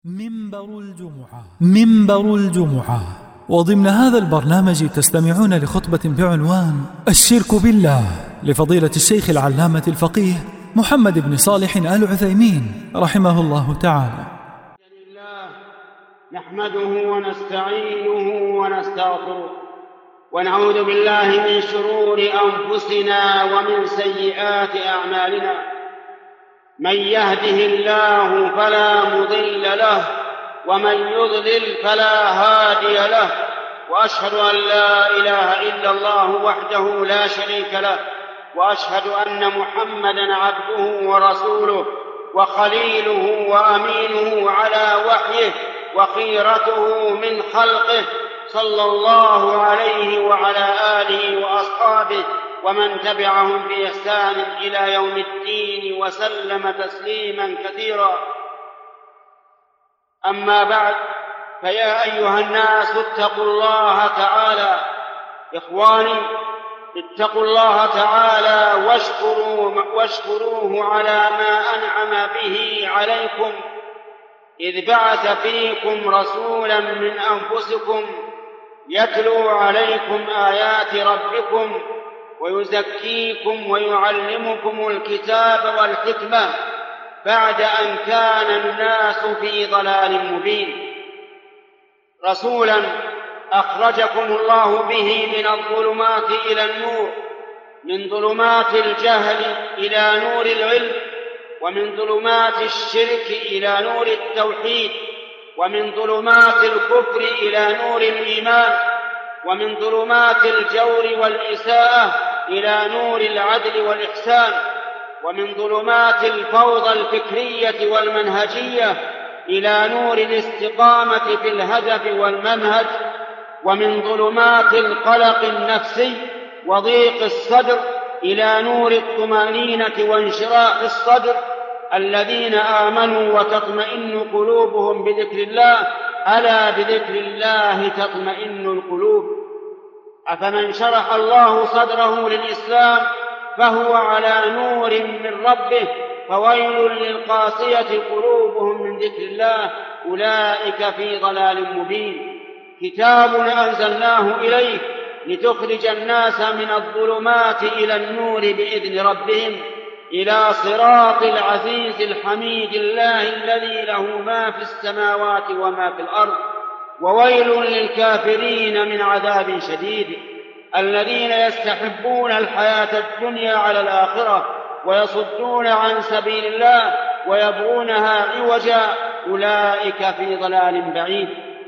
منبر الجمعة. وضمن هذا البرنامج تستمعون لخطبة بعنوان الشرك بالله لفضيلة الشيخ العلامة الفقيه محمد بن صالح آل عثيمين رحمه الله تعالى. نحمده ونستعينه ونستغفره ونعوذ بالله من شرور أنفسنا ومن سيئات أعمالنا. من يهده الله فلا مضل له ومن يضلل فلا هادي له، وأشهد أن لا إله إلا الله وحده لا شريك له، وأشهد أن محمدًا عبده ورسوله وخليله وأمينه على وحيه وخيرته من خلقه، صلى الله عليه وعلى آله وأصحابه ومن تبعهم بإحسان إلى يوم الدين وسلم تسليما كثيرا. أما بعد، فيا أيها الناس اتقوا الله تعالى. إخواني، اتقوا الله تعالى واشكروه على ما أنعم به عليكم، إذ بعث فيكم رسولا من أنفسكم يتلو عليكم آيات ربكم ويزكيكم ويعلمكم الكتاب والحكمة بعد أن كان الناس في ضلال مبين. رسولا أخرجكم الله به من الظلمات إلى النور، من ظلمات الجهل إلى نور العلم، ومن ظلمات الشرك إلى نور التوحيد، ومن ظلمات الكفر إلى نور الإيمان، ومن ظلمات الجور والإساءة إلى نور العدل والإحسان، ومن ظلمات الفوضى الفكرية والمنهجية إلى نور الاستقامة في الهدف والمنهج، ومن ظلمات القلق النفسي وضيق الصدر إلى نور الطمأنينة وانشراح الصدر. الذين آمنوا وتطمئن قلوبهم بذكر الله، ألا بذكر الله تطمئن القلوب. أفمن شرح الله صدره للإسلام فهو على نور من ربه، فويل للقاسية قلوبهم من ذكر الله، أولئك في ضلال مبين. كتاب أنزلناه إليك لتخرج الناس من الظلمات إلى النور بإذن ربهم إلى صراط العزيز الحميد، الله الذي له ما في السماوات وما في الأرض، وويل للكافرين من عذاب شديد. الذين يستحبون الحياة الدنيا على الآخرة ويصدون عن سبيل الله ويبغونها عوجا، أولئك في ضلال بعيد.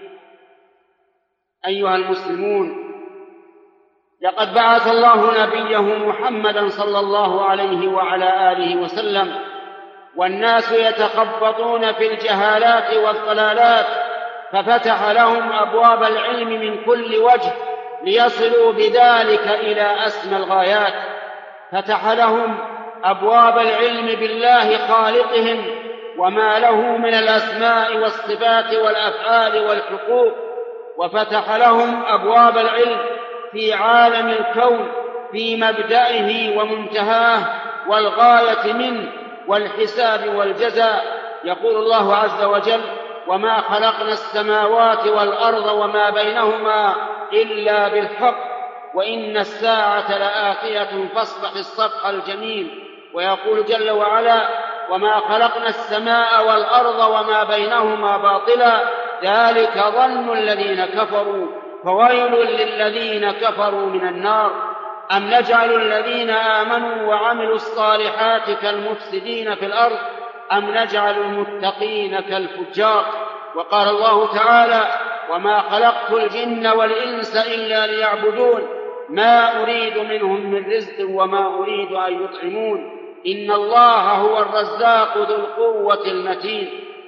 أيها المسلمون، لقد بعث الله نبيه محمدًا صلى الله عليه وعلى آله وسلم، والناس يتخبطون في الجهالات والضلالات، ففتح لهم أبواب العلم من كل وجه ليصلوا بذلك إلى أسمى الغايات. فتح لهم أبواب العلم بالله خالقهم وما له من الأسماء والصفات والأفعال والحقوق، وفتح لهم أبواب العلم في عالم الكون، في مبدئه ومنتهاه والغاية منه والحساب والجزاء. يقول الله عز وجل: وما خلقنا السماوات والأرض وما بينهما إلا بالحق وإن الساعة لآتية فاصفح الصفح الجميل. ويقول جل وعلا: وما خلقنا السماء والأرض وما بينهما باطلا ذلك ظن الذين كفروا فويل للذين كفروا من النار. أم نجعل الذين آمنوا وعملوا الصالحات كالمفسدين في الأرض أم نجعل المتقين كالفجار. وقال الله تعالى: وما خلقت الجن والإنس إلا ليعبدون ما أريد منهم من رزق وما أريد أن يطعمون إن الله هو الرزاق ذو القوة المتين.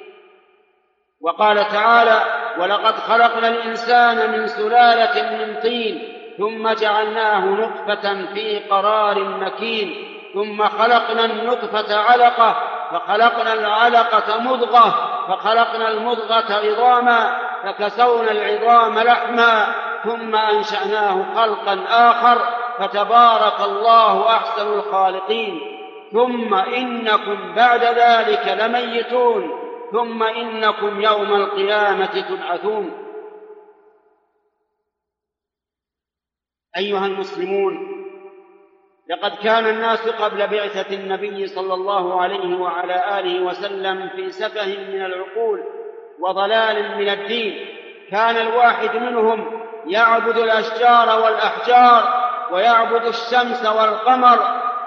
وقال تعالى: ولقد خلقنا الإنسان من سلالة من طين ثم جعلناه نطفة في قرار مكين ثم خلقنا النطفة علقة فخلقنا العلقة مضغة فخلقنا المضغة عظاما فكسونا العظام لحما ثم أنشأناه خلقا آخر فتبارك الله أحسن الخالقين. ثم إنكم بعد ذلك لميتون ثم إنكم يوم القيامة تبعثون. أيها المسلمون، لقد كان الناس قبل بعثة النبي صلى الله عليه وعلى آله وسلم في سفه من العقول وضلال من الدين. كان الواحد منهم يعبد الأشجار والأحجار ويعبد الشمس والقمر،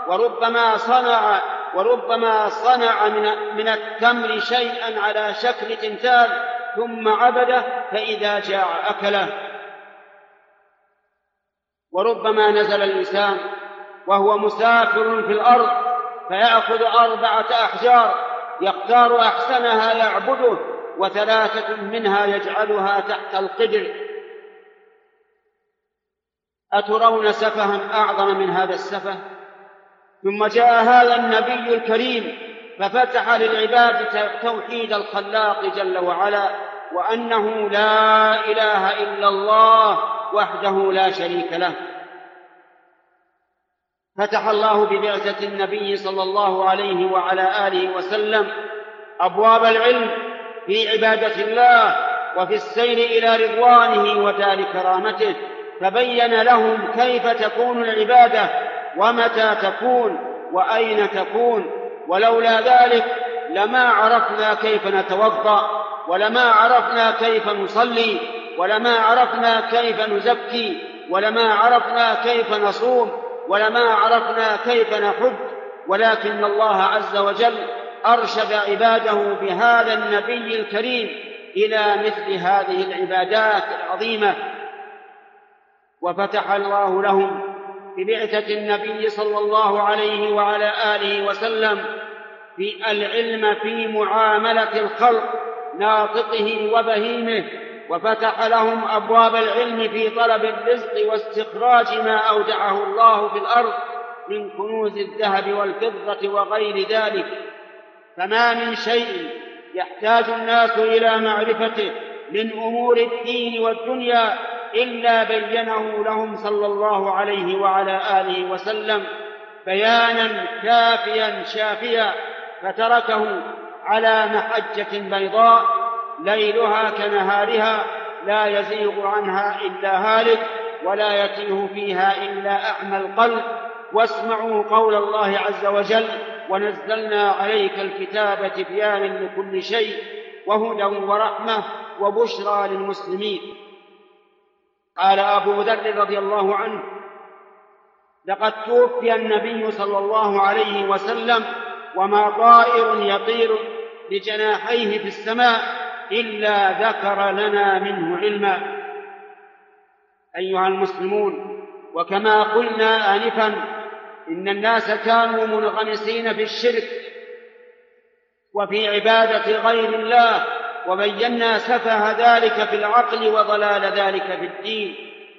وربما صنع من التمر شيئا على شكل تمثال ثم عبده فإذا جاع أكله. وربما نزل الإنسان وهو مسافر في الأرض فيأخذ 4 أحجار يختار أحسنها يعبده، و3 منها يجعلها تحت القدر. أترون سفها أعظم من هذا السفه؟ ثم جاء هذا النبي الكريم ففتح للعباد توحيد الخلاق جل وعلا، وأنه لا إله إلا الله وحده لا شريك له. فتح الله ببعثة النبي صلى الله عليه وعلى آله وسلم أبواب العلم في عبادة الله وفي السير إلى رضوانه ودار كرامته، فبين لهم كيف تكون العبادة ومتى تكون وأين تكون. ولولا ذلك لما عرفنا كيف نتوضأ، ولما عرفنا كيف نصلي، ولما عرفنا كيف نزكي، ولما عرفنا كيف نصوم، ولما عرفنا كيف نحج. ولكن الله عز وجل أرشد عباده بهذا النبي الكريم إلى مثل هذه العبادات العظيمة. وفتح الله لهم ببعثة النبي صلى الله عليه وعلى آله وسلم في العلم في معاملة الخلق ناطقه وبهيمه، وفتح لهم أبواب العلم في طلب الرزق واستخراج ما أودعه الله في الأرض من كنوز الذهب والفضة وغير ذلك. فما من شيء يحتاج الناس إلى معرفته من أمور الدين والدنيا إلا بينه لهم صلى الله عليه وعلى آله وسلم بيانا كافيا شافيا، فتركه على محجة بيضاء ليلها كنهارها لا يزيغ عنها إلا هالك ولا يتيه فيها إلا أعمى القلب. واسمعوا قول الله عز وجل: ونزلنا عليك الكتاب تبيانا لكل شيء وهدى ورحمة وبشرى للمسلمين. قال أبو ذر رضي الله عنه: لقد توفي النبي صلى الله عليه وسلم وما طائر يطير بجناحيه في السماء إلا ذكر لنا منه علما. أيها المسلمون، وكما قلنا آنفا إن الناس كانوا منغمسين في الشرك وفي عبادة غير الله، وبينا سفه ذلك في العقل وضلال ذلك في الدين.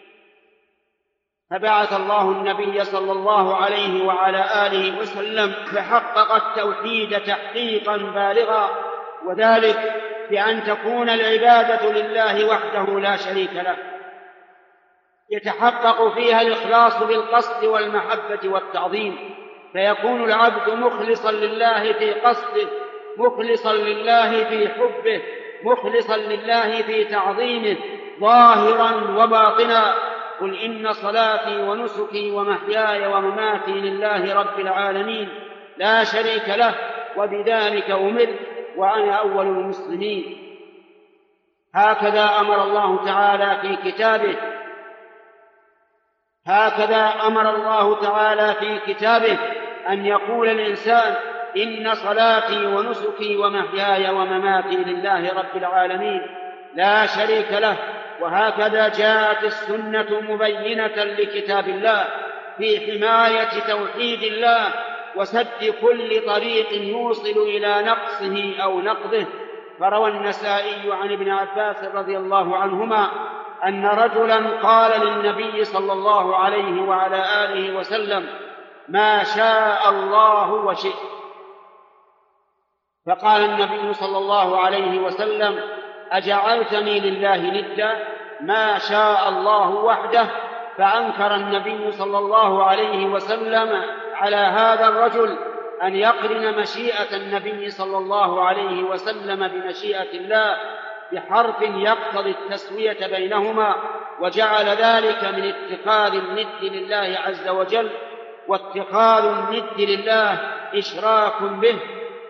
فبعث الله النبي صلى الله عليه وعلى آله وسلم فحقق التوحيد تحقيقا بالغا، وذلك بأن تكون العبادة لله وحده لا شريك له، يتحقق فيها الإخلاص بالقصد والمحبة والتعظيم، فيكون العبد مخلصا لله في قصده، مخلصا لله في حبه، مخلصا لله في تعظيمه ظاهرا وباطنا. قل إن صلاتي ونسكي ومحياي ومماتي لله رب العالمين لا شريك له وبذلك أمرت وأنا أول المسلمين. هكذا أمر الله تعالى في كتابه أن يقول الإنسان: إن صلاتي ونسكي ومحياي ومماتي لله رب العالمين لا شريك له. وهكذا جاءت السنة مبينة لكتاب الله في حماية توحيد الله وسد كل طريق يوصل إلى نقصه أو نقضه. فروى النسائي عن ابن عباس رضي الله عنهما أن رجلا قال للنبي صلى الله عليه وعلى آله وسلم: ما شاء الله وشئت. فقال النبي صلى الله عليه وسلم: أجعلتني لله ندا؟ ما شاء الله وحده. فأنكر النبي صلى الله عليه وسلم على هذا الرجل أن يقرن مشيئة النبي صلى الله عليه وسلم بمشيئة الله بحرف يقتضي التسوية بينهما، وجعل ذلك من اتخاذ الند لله عز وجل، واتخاذ الند لله إشراك به.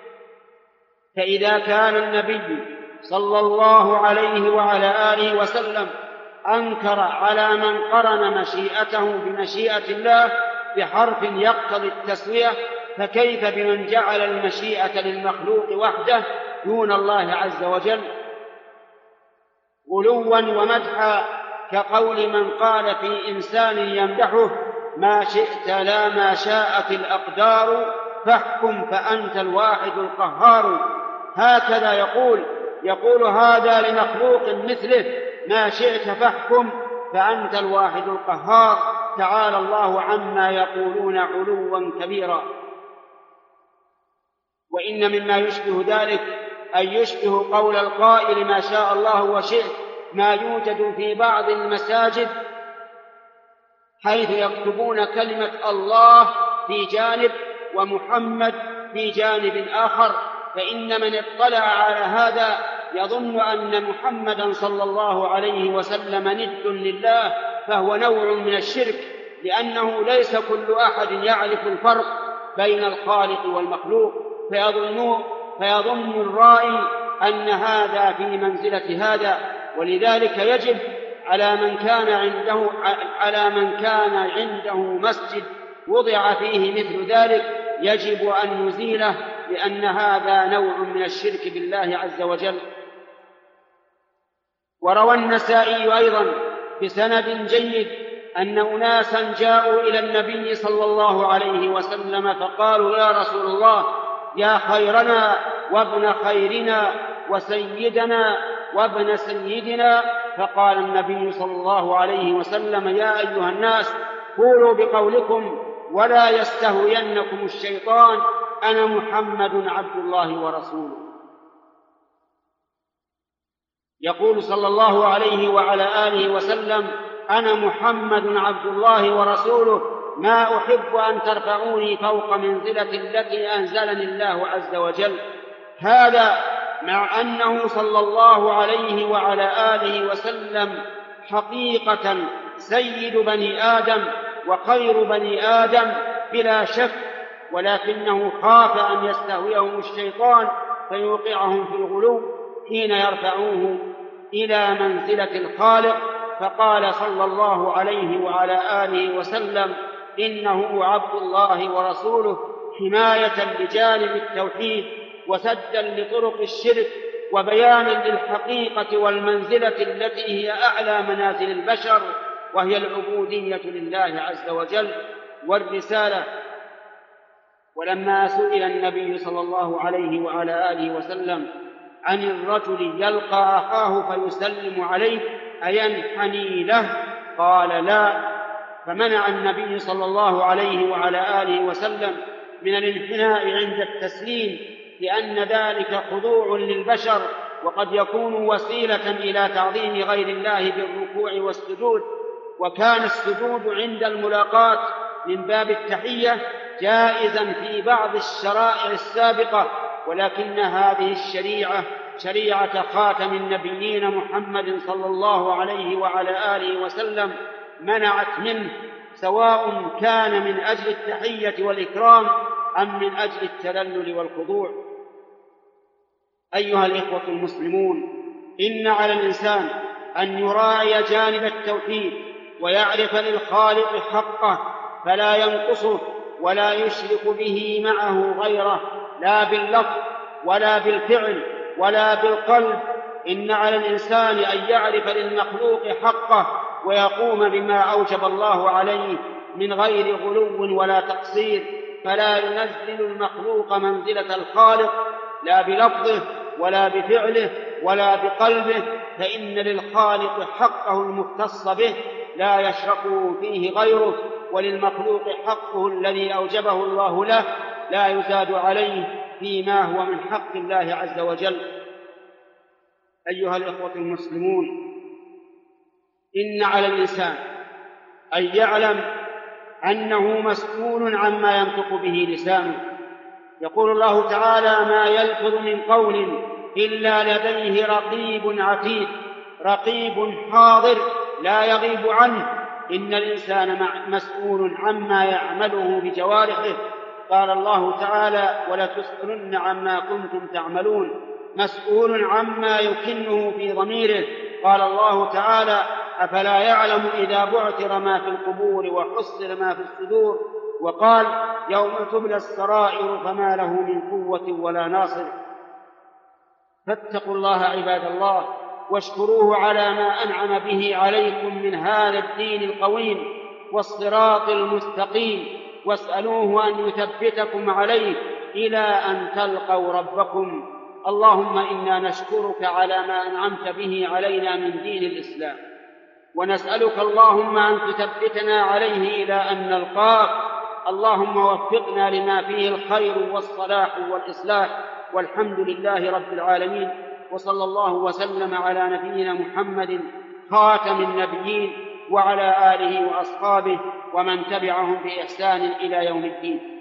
فإذا كان النبي صلى الله عليه وعلى آله وسلم أنكر على من قرن مشيئته بمشيئة الله بحرف يقتضي التسوية، فكيف بمن جعل المشيئة للمخلوق وحده دون الله عز وجل؟ غلوا ومدحا كقول من قال في إنسان يمدحه: ما شئت لا ما شاءت الأقدار، فاحكم فأنت الواحد القهار. هكذا يقول هذا لمخلوق مثله: ما شئت فاحكم فأنت الواحد القهار. تعالى الله عما يقولون علوا كبيرا. وإن مما يشبه ذلك أن يشبه قول القائل: ما شاء الله وشئت، ما يوجد في بعض المساجد حيث يكتبون كلمة الله في جانب ومحمد في جانب آخر، فإن من اطلع على هذا يظن أن محمدا صلى الله عليه وسلم ند لله، فهو نوع من الشرك، لأنه ليس كل أحد يعرف الفرق بين الخالق والمخلوق، فيظن الرائي أن هذا في منزلة هذا. ولذلك يجب على من كان عنده مسجد وضع فيه مثل ذلك يجب أن نزيله، لأن هذا نوع من الشرك بالله عز وجل. وروى النسائي أيضا بسند جيد أن أناسا جاءوا إلى النبي صلى الله عليه وسلم فقالوا: يا رسول الله، يا خيرنا وابن خيرنا وسيدنا وابن سيدنا. فقال النبي صلى الله عليه وسلم: يا أيها الناس، قولوا بقولكم ولا يستهوينكم الشيطان، أنا محمد عبد الله ورسوله. يقول صلى الله عليه وعلى آله وسلم: أنا محمد عبد الله ورسوله، ما أحب أن ترفعوني فوق منزلة التي أنزلني الله عز وجل. هذا مع أنه صلى الله عليه وعلى آله وسلم حقيقة سيد بني آدم وخير بني آدم بلا شك، ولكنه خاف أن يستهويهم الشيطان فيوقعهم في الغلو حين يرفعوه إلى منزلة الخالق. فقال صلى الله عليه وعلى آله وسلم: إنه عبد الله ورسوله، حماية لجانب التوحيد وسدا لطرق الشرك وبيانا للحقيقة والمنزلة التي هي أعلى منازل البشر، وهي العبودية لله عز وجل والرسالة. ولما سئل النبي صلى الله عليه وعلى آله وسلم عن الرجل يلقى أخاه فيسلم عليه أينحني له؟ قال: لا. فمنع النبي صلى الله عليه وعلى آله وسلم من الانحناء عند التسليم، لأن ذلك خضوع للبشر، وقد يكون وسيلة إلى تعظيم غير الله بالركوع والسجود. وكان السجود عند الملاقاة من باب التحية جائزا في بعض الشرائع السابقة، ولكن هذه الشريعة شريعة خاتم النبيين محمد صلى الله عليه وعلى آله وسلم منعت منه، سواء كان من أجل التحية والإكرام أم من أجل التذلل والخضوع. أيها الإخوة المسلمون، إن على الإنسان أن يراعي جانب التوحيد ويعرف للخالق حقه، فلا ينقصه ولا يشرك به معه غيره، لا باللفظ ولا بالفعل ولا بالقلب. إن على الإنسان أن يعرف للمخلوق حقه ويقوم بما أوجب الله عليه من غير غلو ولا تقصير، فلا ينزل المخلوق منزلة الخالق لا بلفظه ولا بفعله ولا بقلبه، فإن للخالق حقه المختص به لا يشركه فيه غيره، وللمخلوق حقه الذي أوجبه الله له لا يزاد عليه فيما هو من حق الله عز وجل. أيها الإخوة المسلمون، إن على الإنسان أن يعلم أنه مسؤول عما ينطق به لسانه، يقول الله تعالى: ما يلفظ من قول إلا لديه رقيب عتيد، رقيب حاضر لا يغيب عنه. إن الإنسان مسؤول عما يعمله بجوارحه. قال الله تعالى: ولتسألن عما كنتم تعملون. مسؤول عما يكنه في ضميره. قال الله تعالى: أفلا يعلم إذا بعثر ما في القبور وحصر ما في الصدور. وقال: يوم تبلى السرائر فما له من قوة ولا ناصر. فاتقوا الله عباد الله، واشكروه على ما أنعم به عليكم من هذا الدين القويم والصراط المستقيم، واسألوه أن يثبتكم عليه إلى أن تلقوا ربكم. اللهم إنا نشكرك على ما أنعمت به علينا من دين الإسلام، ونسألك اللهم أن تثبتنا عليه إلى أن نلقاك. اللهم وفقنا لما فيه الخير والصلاح والإصلاح، والحمد لله رب العالمين. وصلى الله وسلم على نبينا محمد خاتم النبيين وعلى آله وأصحابه ومن تبعهم بإحسان إلى يوم الدين.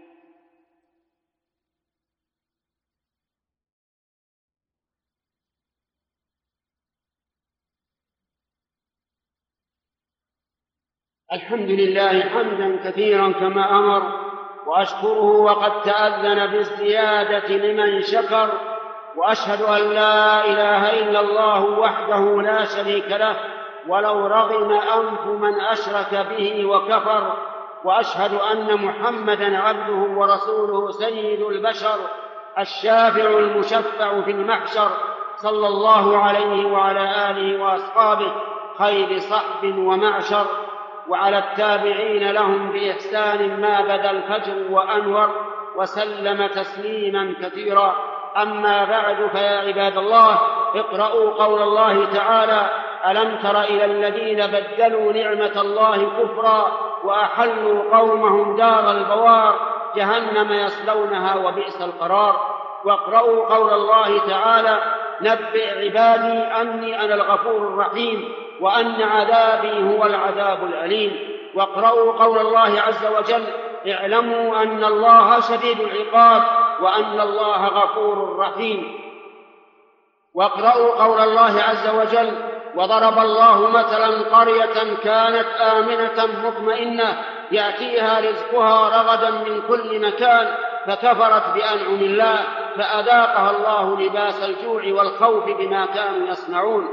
الحمد لله حمدا كثيرا كما أمر، وأشكره وقد تأذن بالزيادة لمن شكر، وأشهد أن لا إله إلا الله وحده لا شريك له ولو رغم أنف من أشرك به وكفر، وأشهد أن محمدا عبده ورسوله سيد البشر الشافع المشفع في المحشر، صلى الله عليه وعلى آله وأصحابه خير صحب ومعشر، وعلى التابعين لهم بإحسان ما بدا الفجر وأنور، وسلم تسليما كثيرا. أما بعد، فيا عباد الله، اقرأوا قول الله تعالى: ألم تر إلى الذين بدلوا نعمة الله كفرا وأحلوا قومهم دار البوار جهنم يصلونها وبئس القرار. واقرأوا قول الله تعالى: نبئ عبادي أني أنا الغفور الرحيم وأن عذابي هو العذاب الأليم. واقرأوا قول الله عز وجل: اعلموا أن الله شديد العقاب وأن الله غفور رحيم. واقرأوا قول الله عز وجل: وضرب الله مثلا قرية كانت آمنة مطمئنة يأتيها رزقها رغدا من كل مكان فكفرت بأنعم الله فأذاقها الله لباس الجوع والخوف بما كانوا يصنعون.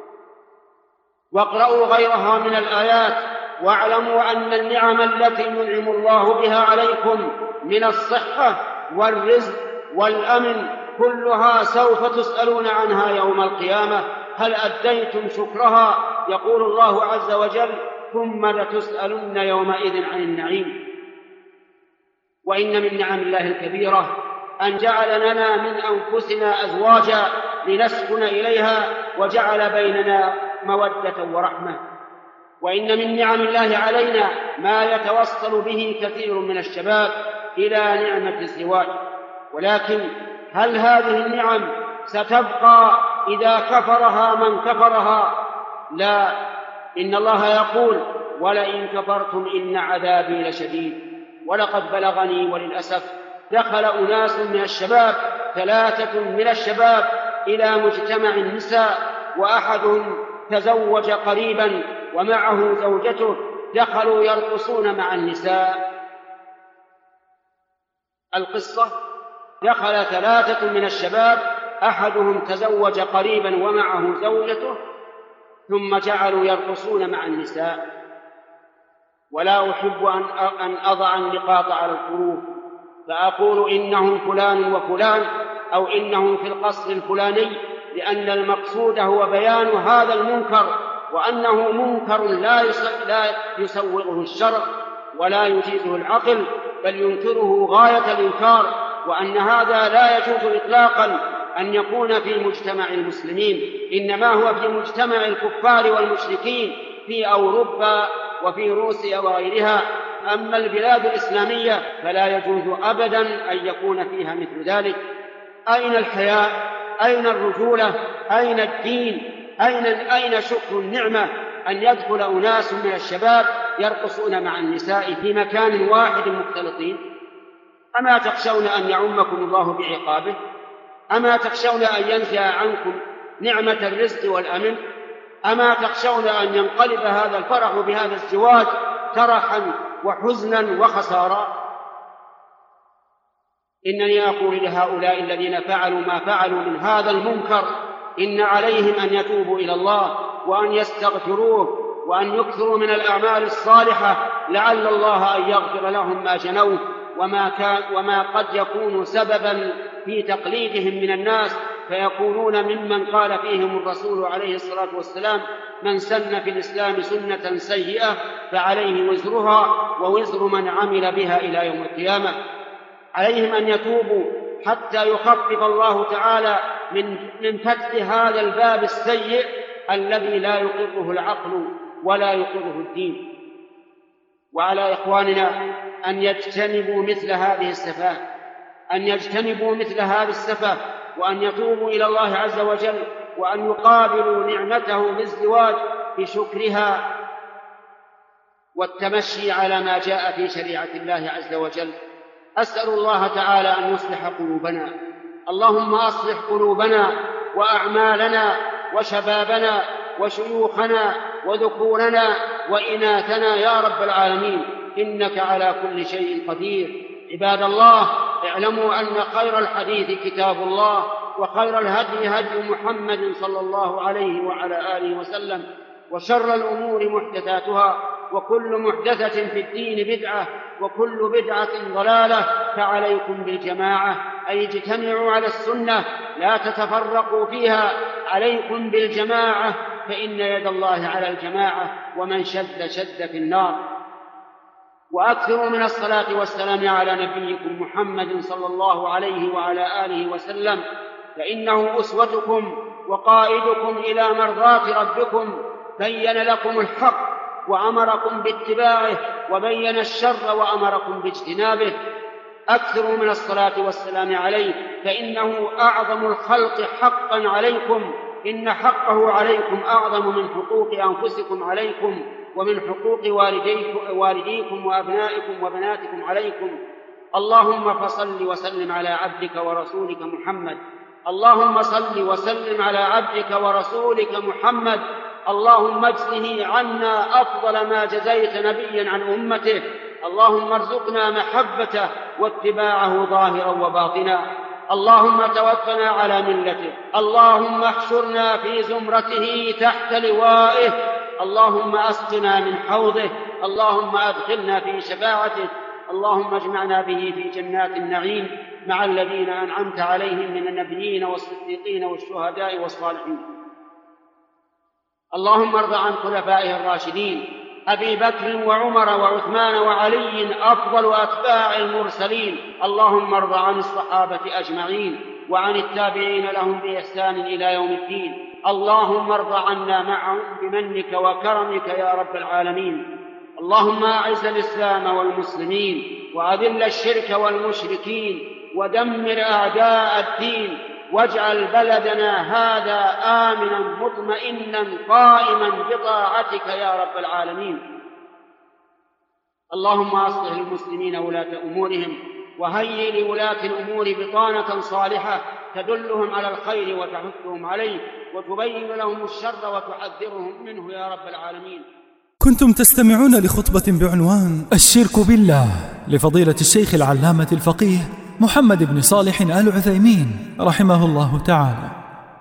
واقرأوا غيرها من الآيات: واعلموا أن النعم التي ينعم الله بها عليكم من الصحة والرزق والأمن كلها سوف تسألون عنها يوم القيامة، هل أديتم شكرها؟ يقول الله عز وجل: ثم لتسألن يومئذ عن النعيم. وإن من نعم الله الكبيرة أن جعل لنا من أنفسنا أزواجا لنسكن إليها وجعل بيننا مودة ورحمة. وإن من نعم الله علينا ما يتوصل به كثير من الشباب إلى نعمة الزواج، ولكن هل هذه النعم ستبقى إذا كفرها من كفرها؟ لا، إن الله يقول: ولئن كفرتم إن عذابي لشديد. ولقد بلغني وللأسف دخل أناس من الشباب، 3 من الشباب، إلى مجتمع النساء، وأحدهم تزوج قريبا ومعه زوجته، دخلوا يرقصون مع النساء. القصة: دخل 3 من الشباب، أحدهم تزوج قريبا ومعه زوجته، ثم جعلوا يرقصون مع النساء. ولا أحب أن أضع النقاط على الحروف فأقول إنهم فلان وفلان أو إنهم في القصر الفلاني، لأن المقصود هو بيان هذا المنكر، وأنه منكر لا يسوغه الشرع ولا يجيزه العقل، بل ينكره غاية الإنكار، وأن هذا لا يجوز إطلاقا أن يكون في مجتمع المسلمين، إنما هو في مجتمع الكفار والمشركين في أوروبا وفي روسيا وغيرها. أما البلاد الإسلامية فلا يجوز أبدا أن يكون فيها مثل ذلك. أين الحياء؟ أين الرجولة؟ أين الدين؟ أين شكر النعمة أن يدخل أناس من الشباب يرقصون مع النساء في مكان واحد مختلطين؟ أما تخشون أن يعمكم الله بعقابه؟ أما تخشون أن ينزع عنكم نعمة الرزق والأمن؟ أما تخشون أن ينقلب هذا الفرح بهذا الزواج ترحا وحزنا وخسارا؟ إنني أقول لهؤلاء الذين فعلوا ما فعلوا من هذا المنكر إن عليهم أن يتوبوا إلى الله وأن يستغفروه وأن يكثروا من الأعمال الصالحة لعل الله أن يغفر لهم ما جنوه وما قد يكون سببا في تقليدهم من الناس فيكونون ممن قال فيهم الرسول عليه الصلاة والسلام: من سن في الإسلام سنة سيئة فعليه وزرها ووزر من عمل بها إلى يوم القيامة. عليهم أن يتوبوا حتى يخفف الله تعالى من فتح هذا الباب السيء الذي لا يقره العقل ولا يقره الدين. وعلى إخواننا أن يجتنبوا مثل هذه السفة وأن يتوبوا إلى الله عز وجل وأن يقابلوا نعمته بالزواج بشكرها والتمشي على ما جاء في شريعة الله عز وجل. أسأل الله تعالى أن يصلح قلوبنا. اللهم أصلح قلوبنا وأعمالنا وشبابنا وشيوخنا وذكورنا وإناثنا يا رب العالمين، إنك على كل شيء قدير. عباد الله، اعلموا أن خير الحديث كتاب الله وخير الهدي هدي محمد صلى الله عليه وعلى آله وسلم، وشر الأمور محدثاتها، وكل محدثة في الدين بدعة، وكل بدعة ضلالة. فعليكم بالجماعة، أي اجتمعوا على السنة لا تتفرقوا فيها. عليكم بالجماعة فإن يد الله على الجماعة، ومن شد في النار. وأكثروا من الصلاة والسلام على نبيكم محمد صلى الله عليه وعلى آله وسلم، فإنه أسوتكم وقائدكم إلى مرضاة ربكم. بين لكم الحق وأمركم باتباعه، وبين الشر وأمركم باجتنابه. أكثروا من الصلاة والسلام عليه، فإنه أعظم الخلق حقا عليكم. إن حقه عليكم أعظم من حقوق أنفسكم عليكم، ومن حقوق والديكم وأبنائكم وبناتكم عليكم. اللهم فصل وسلم على عبدك ورسولك محمد. اللهم صل وسلم على عبدك ورسولك محمد. اللهم اجزه عنا أفضل ما جزيت نبيا عن أمته. اللهم ارزقنا محبته واتباعه ظاهرا وباطنا. اللهم توفنا على ملته. اللهم احشرنا في زمرته تحت لوائه. اللهم أسقنا من حوضه. اللهم أدخلنا في شفاعته. اللهم اجمعنا به في جنات النعيم مع الذين أنعمت عليهم من النبيين والصديقين والشهداء والصالحين. اللهم ارض عن خلفائه الراشدين أبي بكر وعمر وعثمان وعلي أفضل أتباع المرسلين. اللهم ارض عن الصحابة أجمعين وعن التابعين لهم بإحسان إلى يوم الدين. اللهم ارض عنا معهم بمنك وكرمك يا رب العالمين. اللهم أعز الإسلام والمسلمين، وأذل الشرك والمشركين، ودمر أعداء الدين، واجعل بلدنا هذا آمنا مطمئنا قائما بطاعتك يا رب العالمين. اللهم أصلح المسلمين ولاة أمورهم، وهيئ لولاة الأمور بطانة صالحة تدلهم على الخير وتحثهم عليه، وتبين لهم الشر وتحذرهم منه يا رب العالمين. كنتم تستمعون لخطبة بعنوان الشرك بالله لفضيلة الشيخ العلامة الفقيه محمد بن صالح آل عثيمين رحمه الله تعالى.